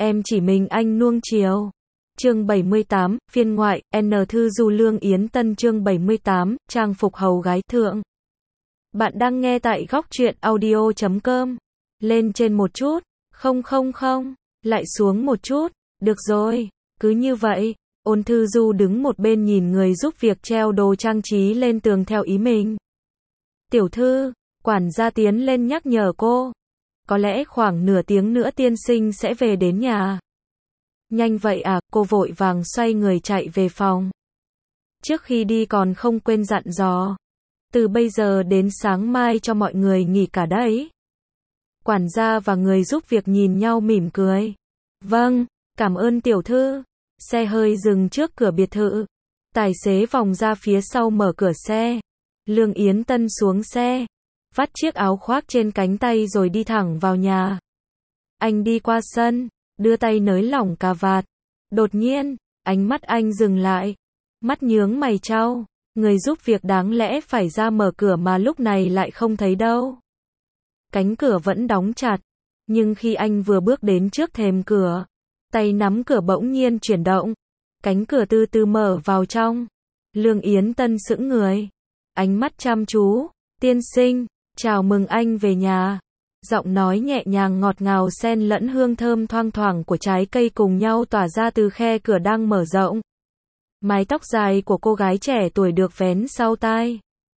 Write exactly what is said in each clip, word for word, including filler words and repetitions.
em chỉ mình anh nuông chiều. Chương bảy mươi tám, phiên ngoại, N Thư Du Lương Yến Tân chương bảy mươi tám, trang phục hầu gái thượng. Bạn đang nghe tại góc truyện audio chấm com. Lên trên một chút, không không không, lại xuống một chút, được rồi, cứ như vậy. Ôn Thư Du đứng một bên nhìn người giúp việc treo đồ trang trí lên tường theo ý mình. Tiểu thư, quản gia tiến lên nhắc nhở cô. Có lẽ khoảng nửa tiếng nữa tiên sinh sẽ về đến nhà. Nhanh vậy à, cô vội vàng xoay người chạy về phòng. Trước khi đi còn không quên dặn dò. Từ bây giờ đến sáng mai cho mọi người nghỉ cả đấy. Quản gia và người giúp việc nhìn nhau mỉm cười. Vâng, cảm ơn tiểu thư. Xe hơi dừng trước cửa biệt thự. Tài xế vòng ra phía sau mở cửa xe. Lương Yến Tân xuống xe. Vắt chiếc áo khoác trên cánh tay rồi đi thẳng vào nhà. Anh đi qua sân, đưa tay nới lỏng cà vạt. Đột nhiên, ánh mắt anh dừng lại. Mắt nhướng mày chau. Người giúp việc đáng lẽ phải ra mở cửa mà lúc này lại không thấy đâu. Cánh cửa vẫn đóng chặt. Nhưng khi anh vừa bước đến trước thềm cửa, tay nắm cửa bỗng nhiên chuyển động. Cánh cửa từ từ mở vào trong. Lương Yến Tân sững người. Ánh mắt chăm chú. Tiên sinh, chào mừng anh về nhà. Giọng nói nhẹ nhàng ngọt ngào xen lẫn hương thơm thoang thoảng của trái cây cùng nhau tỏa ra từ khe cửa đang mở rộng. Mái tóc dài của cô gái trẻ tuổi được vén sau tai.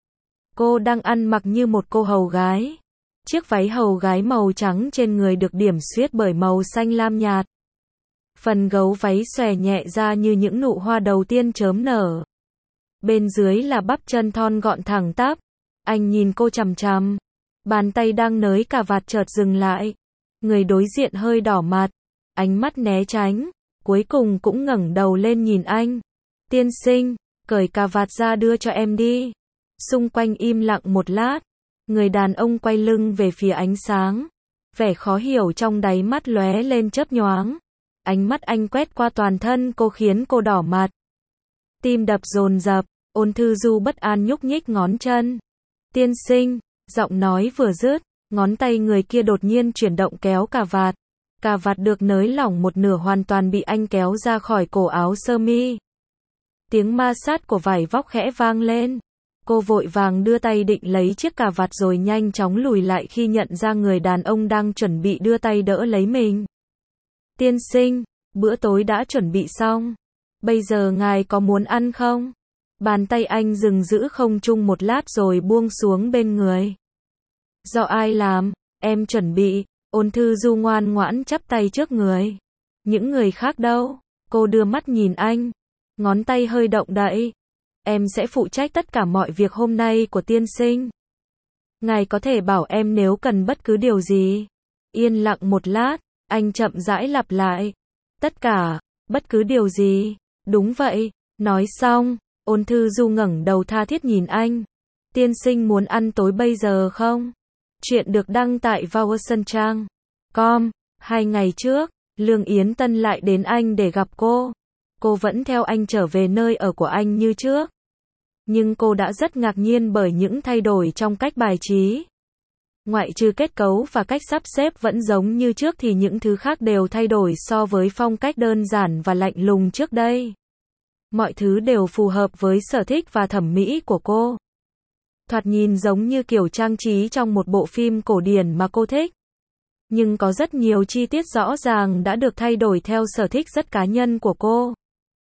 Cô đang ăn mặc như một cô hầu gái. Chiếc váy hầu gái màu trắng trên người được điểm xuyết bởi màu xanh lam nhạt. Phần gấu váy xòe nhẹ ra như những nụ hoa đầu tiên chớm nở. Bên dưới là bắp chân thon gọn thẳng tắp. Anh nhìn cô chằm chằm. Bàn tay đang nới cà vạt chợt dừng lại. Người đối diện hơi đỏ mặt. Ánh mắt né tránh. Cuối cùng cũng ngẩng đầu lên nhìn anh. Tiên sinh, cởi cà vạt ra đưa cho em đi. Xung quanh im lặng một lát. Người đàn ông quay lưng về phía ánh sáng. Vẻ khó hiểu trong đáy mắt lóe lên chớp nhoáng. Ánh mắt anh quét qua toàn thân cô khiến cô đỏ mặt. Tim đập dồn dập. Ôn Thư Du bất an nhúc nhích ngón chân. Tiên sinh, giọng nói vừa dứt, ngón tay người kia đột nhiên chuyển động kéo cà vạt. Cà vạt được nới lỏng một nửa hoàn toàn bị anh kéo ra khỏi cổ áo sơ mi. Tiếng ma sát của vải vóc khẽ vang lên. Cô vội vàng đưa tay định lấy chiếc cà vạt rồi nhanh chóng lùi lại khi nhận ra người đàn ông đang chuẩn bị đưa tay đỡ lấy mình. Tiên sinh, bữa tối đã chuẩn bị xong. Bây giờ ngài có muốn ăn không? Bàn tay anh dừng giữ không trung một lát rồi buông xuống bên người. Do ai làm? Em chuẩn bị. Ôn Thư Du ngoan ngoãn chắp tay trước người. Những người khác đâu? Cô đưa mắt nhìn anh. Ngón tay hơi động đậy. Em sẽ phụ trách tất cả mọi việc hôm nay của tiên sinh. Ngài có thể bảo em nếu cần bất cứ điều gì. Yên lặng một lát, anh chậm rãi lặp lại. Tất cả, bất cứ điều gì. Đúng vậy. Nói xong, Ôn Thư Du ngẩng đầu tha thiết nhìn anh. Tiên sinh muốn ăn tối bây giờ không? Chuyện được đăng tại Vaoson Trang. Com. Hai ngày trước, Lương Yến Tân lại đến anh để gặp cô. Cô vẫn theo anh trở về nơi ở của anh như trước. Nhưng cô đã rất ngạc nhiên bởi những thay đổi trong cách bài trí. Ngoại trừ kết cấu và cách sắp xếp vẫn giống như trước thì những thứ khác đều thay đổi so với phong cách đơn giản và lạnh lùng trước đây. Mọi thứ đều phù hợp với sở thích và thẩm mỹ của cô. Thoạt nhìn giống như kiểu trang trí trong một bộ phim cổ điển mà cô thích. Nhưng có rất nhiều chi tiết rõ ràng đã được thay đổi theo sở thích rất cá nhân của cô.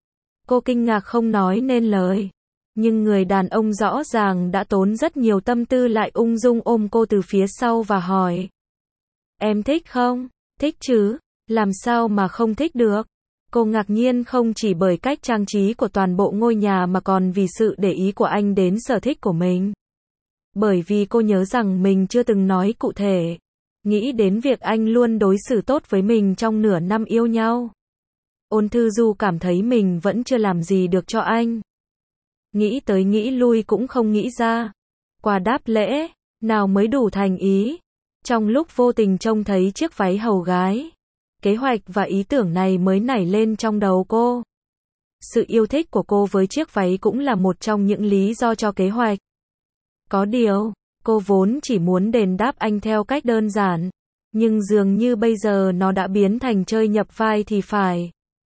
Cô kinh ngạc không nói nên lời. Nhưng người đàn ông rõ ràng đã tốn rất nhiều tâm tư lại ung dung ôm cô từ phía sau và hỏi. Em thích không? Thích chứ, làm sao mà không thích được? Cô ngạc nhiên không chỉ bởi cách trang trí của toàn bộ ngôi nhà mà còn vì sự để ý của anh đến sở thích của mình. Bởi vì cô nhớ rằng mình chưa từng nói cụ thể. Nghĩ đến việc anh luôn đối xử tốt với mình trong nửa năm yêu nhau. Ôn Thư Du cảm thấy mình vẫn chưa làm gì được cho anh. Nghĩ tới nghĩ lui cũng không nghĩ ra. Quà đáp lễ, nào mới đủ thành ý. Trong lúc vô tình trông thấy chiếc váy hầu gái. Kế hoạch và ý tưởng này mới nảy lên trong đầu cô. Sự yêu thích của cô với chiếc váy cũng là một trong những lý do cho kế hoạch. Có điều, cô vốn chỉ muốn đền đáp anh theo cách đơn giản. Nhưng dường như bây giờ nó đã biến thành chơi nhập vai thì phải.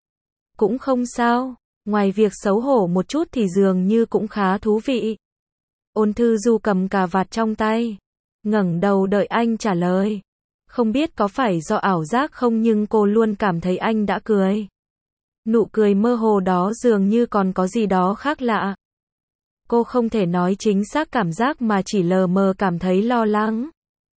Cũng không sao, ngoài việc xấu hổ một chút thì dường như cũng khá thú vị. Ôn Thư Du cầm cà vạt trong tay, ngẩng đầu đợi anh trả lời. Không biết có phải do ảo giác không nhưng cô luôn cảm thấy anh đã cười. Nụ cười mơ hồ đó dường như còn có gì đó khác lạ. Cô không thể nói chính xác cảm giác mà chỉ lờ mờ cảm thấy lo lắng.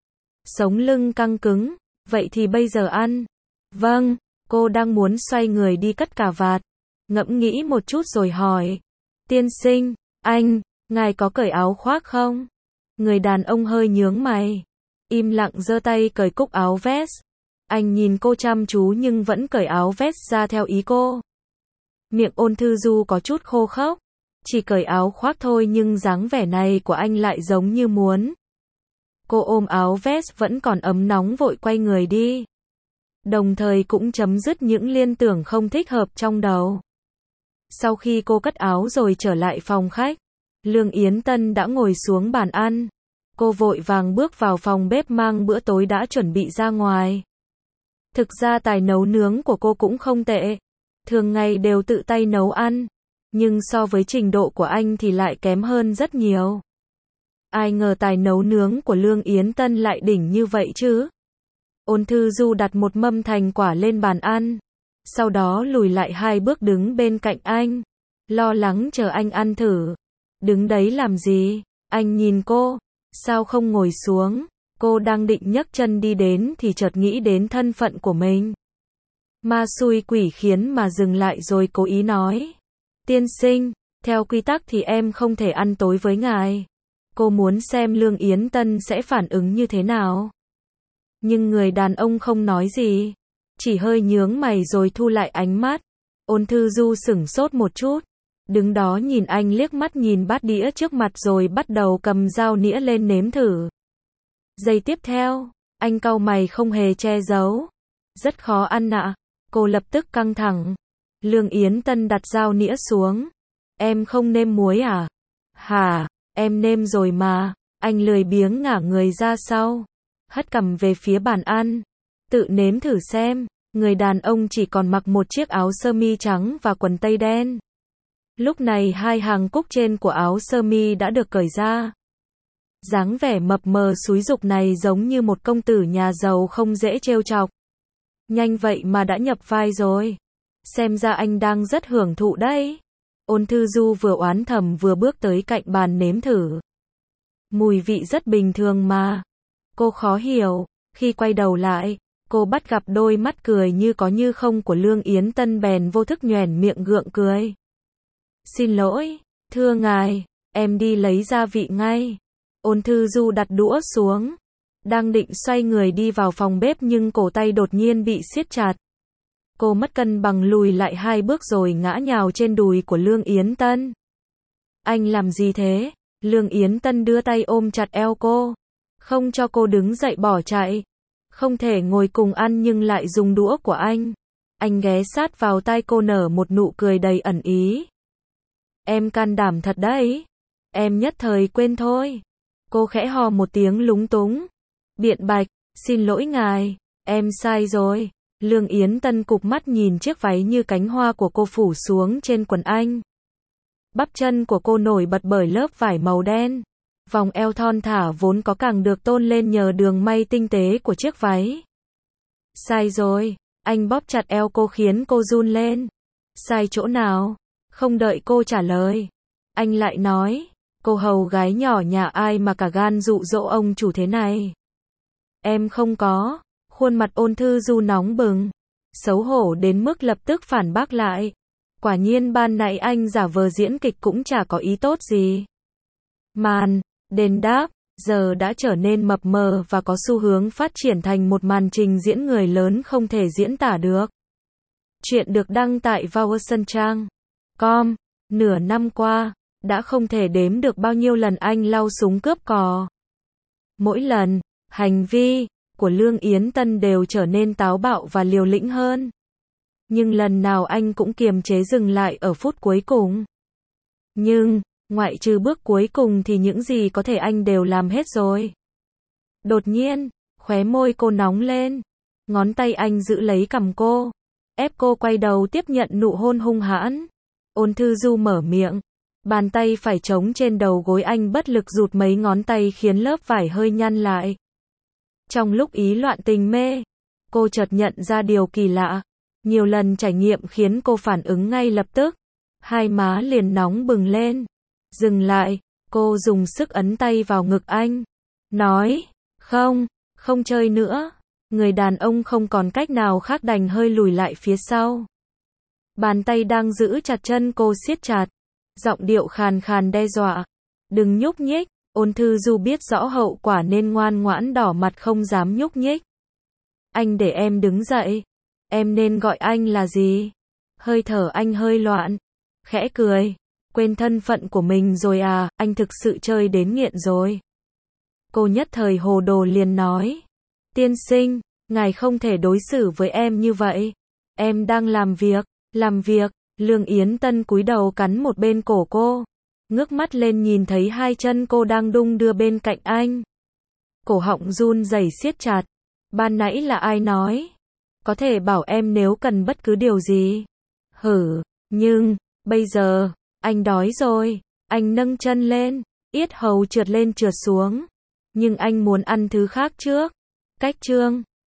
Sống lưng căng cứng, vậy thì bây giờ ăn. Vâng, cô đang muốn xoay người đi cất cà vạt. Ngẫm nghĩ một chút rồi hỏi. Tiên sinh, anh, ngài có cởi áo khoác không? Người đàn ông hơi nhướng mày. Im lặng giơ tay cởi cúc áo vest. Anh nhìn cô chăm chú nhưng vẫn cởi áo vest ra theo ý cô. Miệng Ôn Thư Du có chút khô khốc. Chỉ cởi áo khoác thôi nhưng dáng vẻ này của anh lại giống như muốn. Cô ôm áo vest vẫn còn ấm nóng vội quay người đi. Đồng thời cũng chấm dứt những liên tưởng không thích hợp trong đầu. Sau khi cô cất áo rồi trở lại phòng khách, Lương Yến Tân đã ngồi xuống bàn ăn. Cô vội vàng bước vào phòng bếp mang bữa tối đã chuẩn bị ra ngoài. Thực ra tài nấu nướng của cô cũng không tệ. Thường ngày đều tự tay nấu ăn. Nhưng so với trình độ của anh thì lại kém hơn rất nhiều. Ai ngờ tài nấu nướng của Lương Yến Tân lại đỉnh như vậy chứ. Ôn Thư Du đặt một mâm thành quả lên bàn ăn. Sau đó lùi lại hai bước đứng bên cạnh anh. Lo lắng chờ anh ăn thử. Đứng đấy làm gì? Anh nhìn cô. Sao không ngồi xuống? Cô đang định nhấc chân đi đến thì chợt nghĩ đến thân phận của mình. Ma xui quỷ khiến mà dừng lại rồi cố ý nói. Tiên sinh, theo quy tắc thì em không thể ăn tối với ngài. Cô muốn xem Lương Yến Tân sẽ phản ứng như thế nào. Nhưng người đàn ông không nói gì. Chỉ hơi nhướng mày rồi thu lại ánh mắt. Ôn Thư Du sửng sốt một chút. Đứng đó nhìn anh liếc mắt nhìn bát đĩa trước mặt rồi bắt đầu cầm dao nĩa lên nếm thử. Giây tiếp theo, anh cau mày không hề che giấu. Rất khó ăn ạ. Cô lập tức căng thẳng. Lương Yến Tân đặt dao nĩa xuống. Em không nêm muối à? Hả, em nêm rồi mà. Anh lười biếng ngả người ra sau. Hất cằm về phía bàn ăn. Tự nếm thử xem. Người đàn ông chỉ còn mặc một chiếc áo sơ mi trắng và quần tây đen. Lúc này hai hàng cúc trên của áo sơ mi đã được cởi ra. Dáng vẻ mập mờ xúi giục này giống như một công tử nhà giàu không dễ trêu chọc. Nhanh vậy mà đã nhập vai rồi. Xem ra anh đang rất hưởng thụ đấy. Ôn Thư Du vừa oán thầm vừa bước tới cạnh bàn nếm thử. Mùi vị rất bình thường mà. Cô khó hiểu. Khi quay đầu lại, cô bắt gặp đôi mắt cười như có như không của Lương Yến Tân bèn vô thức nhoẻn miệng gượng cười. Xin lỗi, thưa ngài, em đi lấy gia vị ngay. Ôn Thư Du đặt đũa xuống. Đang định xoay người đi vào phòng bếp nhưng cổ tay đột nhiên bị siết chặt. Cô mất cân bằng lùi lại hai bước rồi ngã nhào trên đùi của Lương Yến Tân. Anh làm gì thế? Lương Yến Tân đưa tay ôm chặt eo cô. Không cho cô đứng dậy bỏ chạy. Không thể ngồi cùng ăn nhưng lại dùng đũa của anh. Anh ghé sát vào tai cô nở một nụ cười đầy ẩn ý. Em can đảm thật đấy. Em nhất thời quên thôi. Cô khẽ hò một tiếng lúng túng. Biện bạch, xin lỗi ngài, em sai rồi. Lương Yến Tân cụp mắt nhìn chiếc váy như cánh hoa của cô phủ xuống trên quần anh. Bắp chân của cô nổi bật bởi lớp vải màu đen. Vòng eo thon thả vốn có càng được tôn lên nhờ đường may tinh tế của chiếc váy. Sai rồi, anh bóp chặt eo cô khiến cô run lên. Sai chỗ nào? Không đợi cô trả lời. Anh lại nói, cô hầu gái nhỏ nhà ai mà cả gan dụ dỗ ông chủ thế này. Em không có. Khuôn mặt Ôn Thư Du nóng bừng. Xấu hổ đến mức lập tức phản bác lại. Quả nhiên ban nãy anh giả vờ diễn kịch cũng chả có ý tốt gì. Màn, đền đáp, giờ đã trở nên mập mờ và có xu hướng phát triển thành một màn trình diễn người lớn không thể diễn tả được. Chuyện được đăng tại Vaoson Trang. Com, nửa năm qua, đã không thể đếm được bao nhiêu lần anh lau súng cướp cò. Mỗi lần, hành vi của Lương Yến Tân đều trở nên táo bạo và liều lĩnh hơn. Nhưng lần nào anh cũng kiềm chế dừng lại ở phút cuối cùng. Nhưng, ngoại trừ bước cuối cùng thì những gì có thể anh đều làm hết rồi. Đột nhiên, Khóe môi cô nóng lên. Ngón tay anh giữ lấy cằm cô, ép cô quay đầu tiếp nhận nụ hôn hung hãn. Ôn Thư Du mở miệng. Bàn tay phải trống trên đầu gối anh bất lực rụt mấy ngón tay khiến lớp vải hơi nhăn lại. Trong lúc ý loạn tình mê, cô chợt nhận ra điều kỳ lạ. Nhiều lần trải nghiệm khiến cô phản ứng ngay lập tức. Hai má liền nóng bừng lên. Dừng lại, cô dùng sức ấn tay vào ngực anh. Nói, không, không chơi nữa. Người đàn ông không còn cách nào khác đành hơi lùi lại phía sau. Bàn tay đang giữ chặt chân cô siết chặt. Giọng điệu khàn khàn đe dọa. Đừng nhúc nhích. Ôn Thư Du biết rõ hậu quả nên ngoan ngoãn đỏ mặt không dám nhúc nhích. Anh để em đứng dậy. Em nên gọi anh là gì? Hơi thở anh hơi loạn. Khẽ cười. Quên thân phận của mình rồi à, anh thực sự chơi đến nghiện rồi. Cô nhất thời hồ đồ liền nói. Tiên sinh, ngài không thể đối xử với em như vậy. Em đang làm việc, làm việc. Lương Yến Tân cúi đầu cắn một bên cổ cô. Ngước mắt lên nhìn thấy hai chân cô đang đung đưa bên cạnh anh. Cổ họng run rẩy siết chặt. Ban nãy là ai nói? Có thể bảo em nếu cần bất cứ điều gì. Hử, nhưng, bây giờ, anh đói rồi. Anh nâng chân lên, yết hầu trượt lên trượt xuống. Nhưng anh muốn ăn thứ khác trước. Cách chương